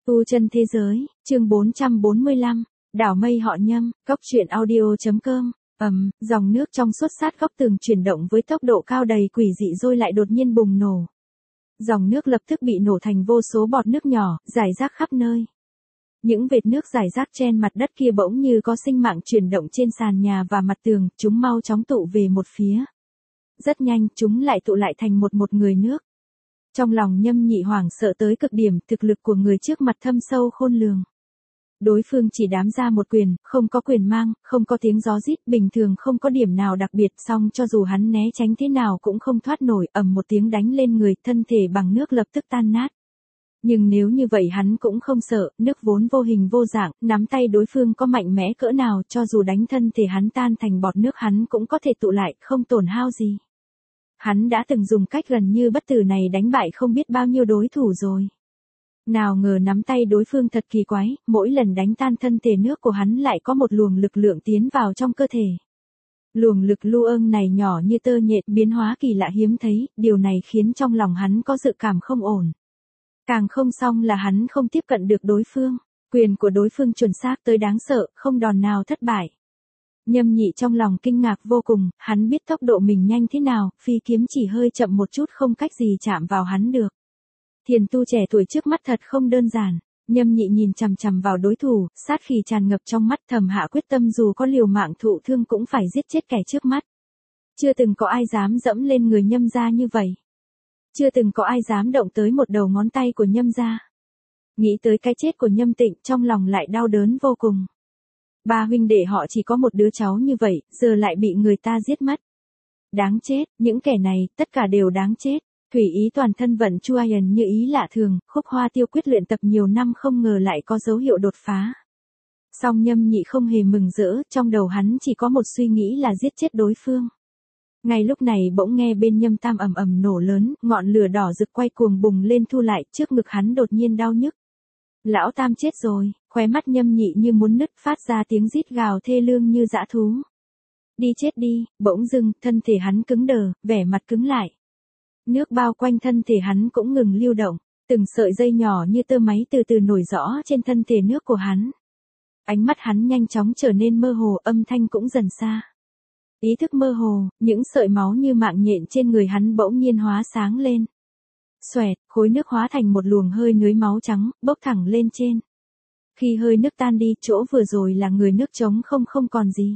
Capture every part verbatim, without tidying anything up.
Tu chân thế giới, chương bốn trăm bốn mươi lăm, đảo mây họ Nhâm, góc truyện audio.com, ầm, dòng nước trong suốt sát góc tường chuyển động với tốc độ cao đầy quỷ dị rồi lại đột nhiên bùng nổ. Dòng nước lập tức bị nổ thành vô số bọt nước nhỏ, rải rác khắp nơi. Những vệt nước rải rác trên mặt đất kia bỗng như có sinh mạng chuyển động trên sàn nhà và mặt tường, chúng mau chóng tụ về một phía. Rất nhanh, chúng lại tụ lại thành một một người nước. Trong lòng Nhâm Nhị hoảng sợ tới cực điểm, thực lực của người trước mặt thâm sâu khôn lường. Đối phương chỉ đám ra một quyền, không có quyền mang, không có tiếng gió rít, bình thường không có điểm nào đặc biệt, song cho dù hắn né tránh thế nào cũng không thoát nổi, ầm một tiếng đánh lên người, thân thể bằng nước lập tức tan nát. Nhưng nếu như vậy hắn cũng không sợ, nước vốn vô hình vô dạng, nắm tay đối phương có mạnh mẽ cỡ nào, cho dù đánh thân thể hắn tan thành bọt nước hắn cũng có thể tụ lại, không tổn hao gì. Hắn đã từng dùng cách gần như bất tử này đánh bại không biết bao nhiêu đối thủ rồi. Nào ngờ nắm tay đối phương thật kỳ quái, mỗi lần đánh tan thân thể nước của hắn lại có một luồng lực lượng tiến vào trong cơ thể. Luồng lực lưu ương này nhỏ như tơ nhện, biến hóa kỳ lạ hiếm thấy, điều này khiến trong lòng hắn có dự cảm không ổn. Càng không xong là hắn không tiếp cận được đối phương, quyền của đối phương chuẩn xác tới đáng sợ, không đòn nào thất bại. Nhâm Nhị trong lòng kinh ngạc vô cùng, hắn biết tốc độ mình nhanh thế nào, phi kiếm chỉ hơi chậm một chút không cách gì chạm vào hắn được. Thiền tu trẻ tuổi trước mắt thật không đơn giản. Nhâm Nhị nhìn chằm chằm vào đối thủ, sát khí tràn ngập trong mắt, thầm hạ quyết tâm dù có liều mạng thụ thương cũng phải giết chết kẻ trước mắt. Chưa từng có ai dám dẫm lên người Nhâm gia như vậy. Chưa từng có ai dám động tới một đầu ngón tay của Nhâm gia. Nghĩ tới cái chết của Nhâm Tịnh, trong lòng lại đau đớn vô cùng. Ba huynh đệ họ chỉ có một đứa cháu như vậy, giờ lại bị người ta giết mất. Đáng chết, những kẻ này, tất cả đều đáng chết. Thủy Ý toàn thân vận chu Iron như ý lạ thường, Khúc Hoa Tiêu quyết luyện tập nhiều năm không ngờ lại có dấu hiệu đột phá. Song Nhâm Nhị không hề mừng rỡ, trong đầu hắn chỉ có một suy nghĩ là giết chết đối phương. Ngay lúc này bỗng nghe bên Nhâm Tam ầm ầm nổ lớn, ngọn lửa đỏ rực quay cuồng bùng lên thu lại, trước ngực hắn đột nhiên đau nhức. Lão Tam chết rồi, khóe mắt Nhâm Nhị như muốn nứt, phát ra tiếng rít gào thê lương như dã thú. Đi chết đi, bỗng dưng, thân thể hắn cứng đờ, vẻ mặt cứng lại. Nước bao quanh thân thể hắn cũng ngừng lưu động, từng sợi dây nhỏ như tơ máy từ từ nổi rõ trên thân thể nước của hắn. Ánh mắt hắn nhanh chóng trở nên mơ hồ, âm thanh cũng dần xa. Ý thức mơ hồ, những sợi máu như mạng nhện trên người hắn bỗng nhiên hóa sáng lên. Xoẹt, khối nước hóa thành một luồng hơi nưới máu trắng, bốc thẳng lên trên. Khi hơi nước tan đi, chỗ vừa rồi là người nước trống không không còn gì.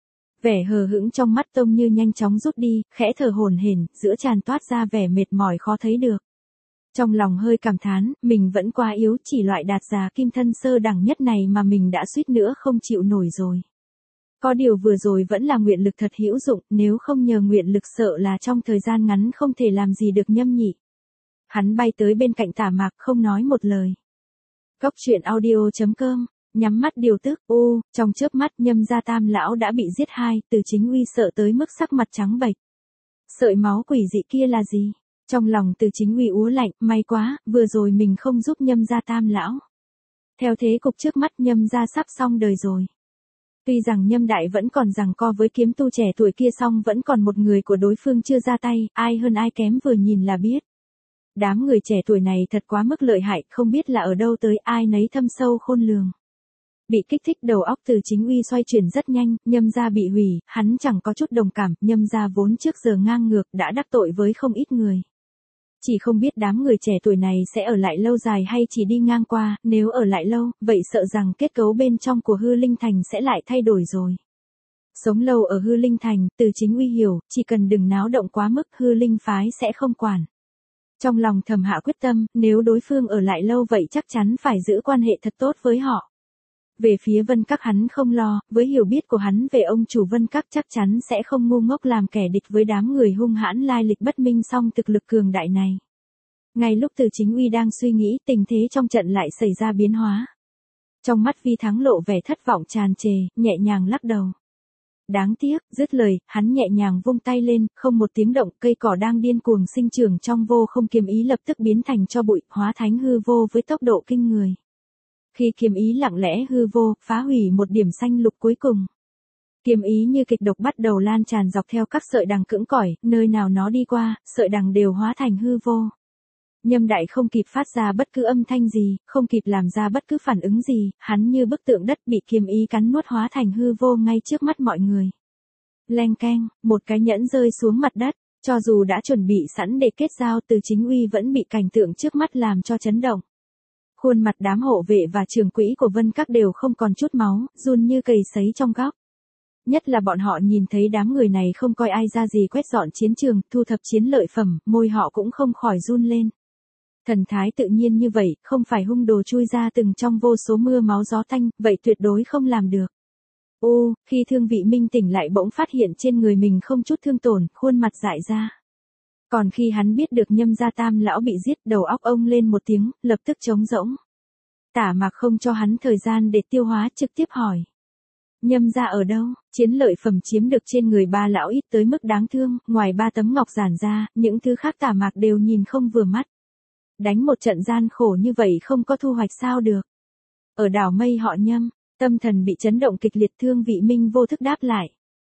Vẻ hờ hững trong mắt Tông Như nhanh chóng rút đi, khẽ thở hổn hển, giữa tràn toát ra vẻ mệt mỏi khó thấy được. Trong lòng hơi cảm thán, mình vẫn quá yếu, chỉ loại đạt già kim thân sơ đẳng nhất này mà mình đã suýt nữa không chịu nổi rồi. Có điều vừa rồi vẫn là nguyện lực thật hữu dụng, nếu không nhờ nguyện lực sợ là trong thời gian ngắn không thể làm gì được Nhâm Nhị. Hắn bay tới bên cạnh Tả Mạc không nói một lời. Góc truyện audio.com, nhắm mắt điều tức, ô, trong chớp mắt Nhâm gia Tam lão đã bị giết hai, Từ Chính Uy sợ tới mức sắc mặt trắng bệch. Sợi máu quỷ dị kia là gì? Trong lòng Từ Chính Uy úa lạnh, may quá, vừa rồi mình không giúp Nhâm gia Tam lão. Theo thế cục trước mắt Nhâm gia sắp xong đời rồi. Tuy rằng Nhâm Đại vẫn còn giằng co với kiếm tu trẻ tuổi kia, song vẫn còn một người của đối phương chưa ra tay, ai hơn ai kém vừa nhìn là biết. Đám người trẻ tuổi này thật quá mức lợi hại, không biết là ở đâu tới, ai nấy thâm sâu khôn lường. Bị kích thích đầu óc Từ Chính Uy xoay chuyển rất nhanh, Nhâm gia bị hủy, hắn chẳng có chút đồng cảm, Nhâm gia vốn trước giờ ngang ngược, đã đắc tội với không ít người. Chỉ không biết đám người trẻ tuổi này sẽ ở lại lâu dài hay chỉ đi ngang qua, nếu ở lại lâu, vậy sợ rằng kết cấu bên trong của Hư Linh Thành sẽ lại thay đổi rồi. Sống lâu ở Hư Linh Thành, Từ Chính Uy hiểu, chỉ cần đừng náo động quá mức, Hư Linh phái sẽ không quản. Trong lòng thầm hạ quyết tâm, nếu đối phương ở lại lâu vậy chắc chắn phải giữ quan hệ thật tốt với họ. Về phía Vân Các hắn không lo, với hiểu biết của hắn về ông chủ Vân Các chắc chắn sẽ không ngu ngốc làm kẻ địch với đám người hung hãn lai lịch bất minh song thực lực cường đại này. Ngay lúc Từ Chính Uy đang suy nghĩ, tình thế trong trận lại xảy ra biến hóa. Trong mắt Vi Thắng lộ vẻ thất vọng tràn trề, nhẹ nhàng lắc đầu. Đáng tiếc, dứt lời, hắn nhẹ nhàng vung tay lên, không một tiếng động, cây cỏ đang điên cuồng sinh trưởng trong vô không kiếm ý lập tức biến thành tro bụi, hóa thánh hư vô với tốc độ kinh người. Khi kiếm ý lặng lẽ hư vô, phá hủy một điểm xanh lục cuối cùng. Kiếm ý như kịch độc bắt đầu lan tràn dọc theo các sợi đằng cứng cỏi, nơi nào nó đi qua, sợi đằng đều hóa thành hư vô. Nhâm Đại không kịp phát ra bất cứ âm thanh gì, không kịp làm ra bất cứ phản ứng gì, hắn như bức tượng đất bị kiếm ý cắn nuốt hóa thành hư vô ngay trước mắt mọi người. Leng keng, một cái nhẫn rơi xuống mặt đất, cho dù đã chuẩn bị sẵn để kết giao, Từ Chính Uy vẫn bị cảnh tượng trước mắt làm cho chấn động. Khuôn mặt đám hộ vệ và trưởng quỹ của Vân Các đều không còn chút máu, run như cầy sấy trong góc. Nhất là bọn họ nhìn thấy đám người này không coi ai ra gì quét dọn chiến trường, thu thập chiến lợi phẩm, môi họ cũng không khỏi run lên. Thần thái tự nhiên như vậy, không phải hung đồ chui ra từng trong vô số mưa máu gió tanh, vậy tuyệt đối không làm được. Ô, khi Thương Vị Minh tỉnh lại bỗng phát hiện trên người mình không chút thương tổn, khuôn mặt dại ra. Còn khi hắn biết được Nhâm gia Tam lão bị giết, đầu óc ông lên một tiếng, lập tức trống rỗng. Tả Mạc không cho hắn thời gian để tiêu hóa, trực tiếp hỏi. Nhâm gia ở đâu? Chiến lợi phẩm chiếm được trên người ba lão ít tới mức đáng thương, ngoài ba tấm ngọc giản ra, những thứ khác Tả Mạc đều nhìn không vừa mắt. Đánh một trận gian khổ như vậy không có thu hoạch sao được. Ở đảo mây họ Nhâm, tâm thần bị chấn động kịch liệt, Thương Vị Minh vô thức đáp lại.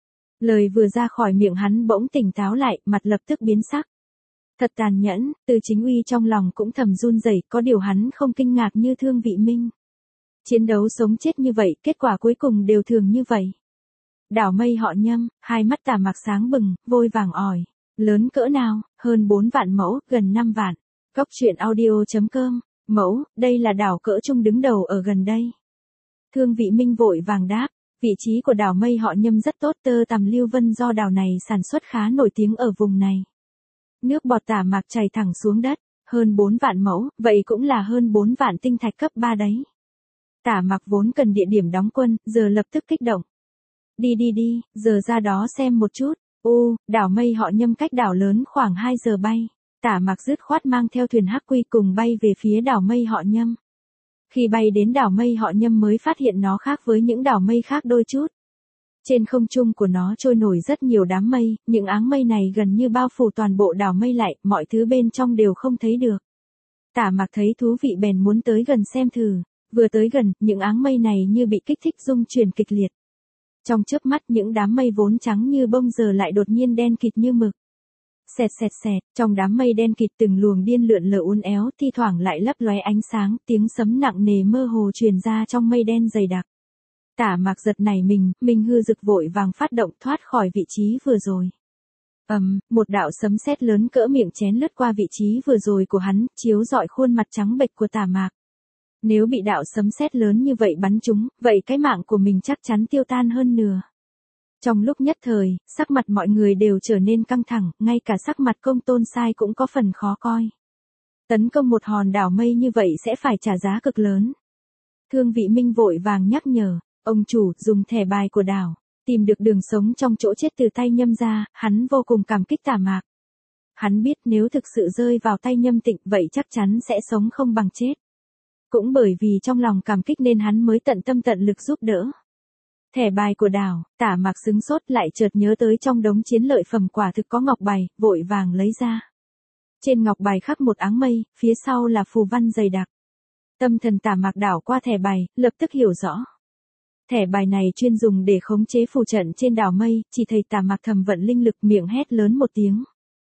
Lời vừa ra khỏi miệng hắn bỗng tỉnh táo lại, mặt lập tức biến sắc. Thật tàn nhẫn, Từ Chính Uy trong lòng cũng thầm run rẩy, có điều hắn không kinh ngạc như Thương Vị Minh. Chiến đấu sống chết như vậy, kết quả cuối cùng đều thường như vậy. Đảo mây họ Nhâm, hai mắt Tả Mạc sáng bừng, vôi vàng ỏi. Lớn cỡ nào? Hơn bốn vạn mẫu, gần năm vạn. Cốc truyện audio chấm com, mẫu, đây là đảo cỡ trung đứng đầu ở gần đây. Thương Vị Minh vội vàng đáp, vị trí của đảo mây họ Nhâm rất tốt, tơ tằm lưu vân do đảo này sản xuất khá nổi tiếng ở vùng này. Nước bọt Tả Mạc chảy thẳng xuống đất, hơn bốn vạn mẫu, vậy cũng là hơn bốn vạn tinh thạch cấp ba đấy. Tả Mạc vốn cần địa điểm đóng quân, giờ lập tức kích động. Đi đi đi, giờ ra đó xem một chút. Ô, đảo mây họ Nhâm cách đảo lớn khoảng hai giờ bay. Tả Mạc dứt khoát mang theo thuyền Hắc Quy cùng bay về phía đảo mây họ Nhâm. Khi bay đến đảo mây họ Nhâm mới phát hiện nó khác với những đảo mây khác đôi chút. Trên không trung của nó trôi nổi rất nhiều đám mây, những áng mây này gần như bao phủ toàn bộ đảo mây lại, mọi thứ bên trong đều không thấy được. Tả Mạc thấy thú vị bèn muốn tới gần xem thử. Vừa tới gần, những áng mây này như bị kích thích rung chuyển kịch liệt. Trong chớp mắt những đám mây vốn trắng như bông giờ lại đột nhiên đen kịt như mực. Xẹt xẹt xẹt, trong đám mây đen kịt từng luồng điên lượn lờ uốn éo, thi thoảng lại lấp lóe ánh sáng, tiếng sấm nặng nề mơ hồ truyền ra trong mây đen dày đặc. Tả Mạc giật nảy mình, mình hư rực vội vàng phát động thoát khỏi vị trí vừa rồi. Ầm, um, một đạo sấm sét lớn cỡ miệng chén lướt qua vị trí vừa rồi của hắn, chiếu rọi khuôn mặt trắng bệch của Tả Mạc. Nếu bị đạo sấm sét lớn như vậy bắn trúng, vậy cái mạng của mình chắc chắn tiêu tan hơn nửa. Trong lúc nhất thời, sắc mặt mọi người đều trở nên căng thẳng, ngay cả sắc mặt Công Tôn Sai cũng có phần khó coi. Tấn công một hòn đảo mây như vậy sẽ phải trả giá cực lớn. Thương Vị Minh vội vàng nhắc nhở, ông chủ dùng thẻ bài của đảo, tìm được đường sống trong chỗ chết từ tay Nhâm gia, hắn vô cùng cảm kích Tả Mạc. Hắn biết nếu thực sự rơi vào tay Nhâm Tịnh vậy chắc chắn sẽ sống không bằng chết. Cũng bởi vì trong lòng cảm kích nên hắn mới tận tâm tận lực giúp đỡ. Thẻ bài của đảo, Tả Mạc sững sốt lại chợt nhớ tới trong đống chiến lợi phẩm quả thực có ngọc bài, vội vàng lấy ra. Trên ngọc bài khắc một áng mây, phía sau là phù văn dày đặc. Tâm thần Tả Mạc đảo qua thẻ bài, lập tức hiểu rõ. Thẻ bài này chuyên dùng để khống chế phù trận trên đảo mây, chỉ thấy Tả Mạc thầm vận linh lực miệng hét lớn một tiếng.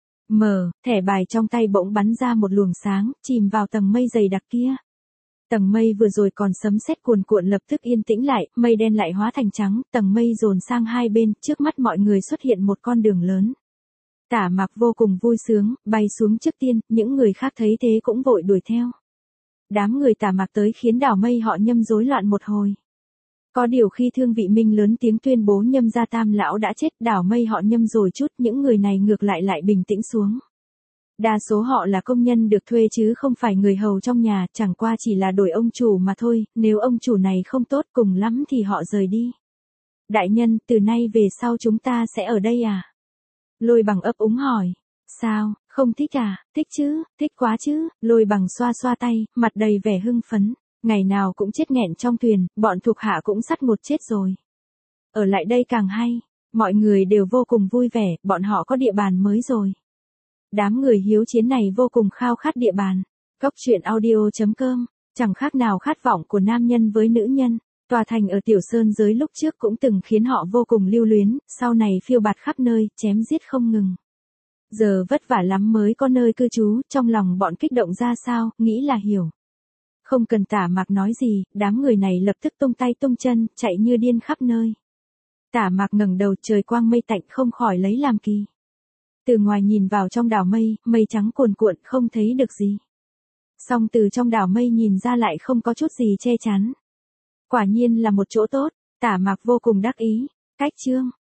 Mờ, thẻ bài trong tay bỗng bắn ra một luồng sáng, chìm vào tầng mây dày đặc kia. Tầng mây vừa rồi còn sấm sét cuồn cuộn lập tức yên tĩnh lại, mây đen lại hóa thành trắng, tầng mây dồn sang hai bên, trước mắt mọi người xuất hiện một con đường lớn. Tả Mạc vô cùng vui sướng, bay xuống trước tiên, những người khác thấy thế cũng vội đuổi theo. Đám người Tả Mạc tới khiến đảo mây họ Nhâm rối loạn một hồi. Có điều khi Thương Vị Minh lớn tiếng tuyên bố Nhâm gia Tam lão đã chết, đảo mây họ Nhâm rồi chút, những người này ngược lại lại bình tĩnh xuống. Đa số họ là công nhân được thuê chứ không phải người hầu trong nhà, chẳng qua chỉ là đổi ông chủ mà thôi, nếu ông chủ này không tốt cùng lắm thì họ rời đi. Đại nhân, từ nay về sau chúng ta sẽ ở đây à? Lôi Bằng ấp úng hỏi. Sao, không thích à? Thích chứ, thích quá chứ, Lôi Bằng xoa xoa tay, mặt đầy vẻ hưng phấn. Ngày nào cũng chết nghẹn trong thuyền, bọn thuộc hạ cũng sắt một chết rồi. Ở lại đây càng hay, mọi người đều vô cùng vui vẻ, bọn họ có địa bàn mới rồi. Đám người hiếu chiến này vô cùng khao khát địa bàn. Cốc truyện audio chấm com, chẳng khác nào khát vọng của nam nhân với nữ nhân. Tòa thành ở Tiểu Sơn giới lúc trước cũng từng khiến họ vô cùng lưu luyến, sau này phiêu bạt khắp nơi, chém giết không ngừng. Giờ vất vả lắm mới có nơi cư trú, trong lòng bọn kích động ra sao, nghĩ là hiểu. Không cần Tả Mạc nói gì, đám người này lập tức tung tay tung chân, chạy như điên khắp nơi. Tả Mạc ngẩng đầu, trời quang mây tạnh, không khỏi lấy làm kỳ. Từ ngoài nhìn vào trong đảo mây, mây trắng cuồn cuộn, không thấy được gì. Song từ trong đảo mây nhìn ra lại không có chút gì che chắn. Quả nhiên là một chỗ tốt, Tả Mạc vô cùng đắc ý. Cách chương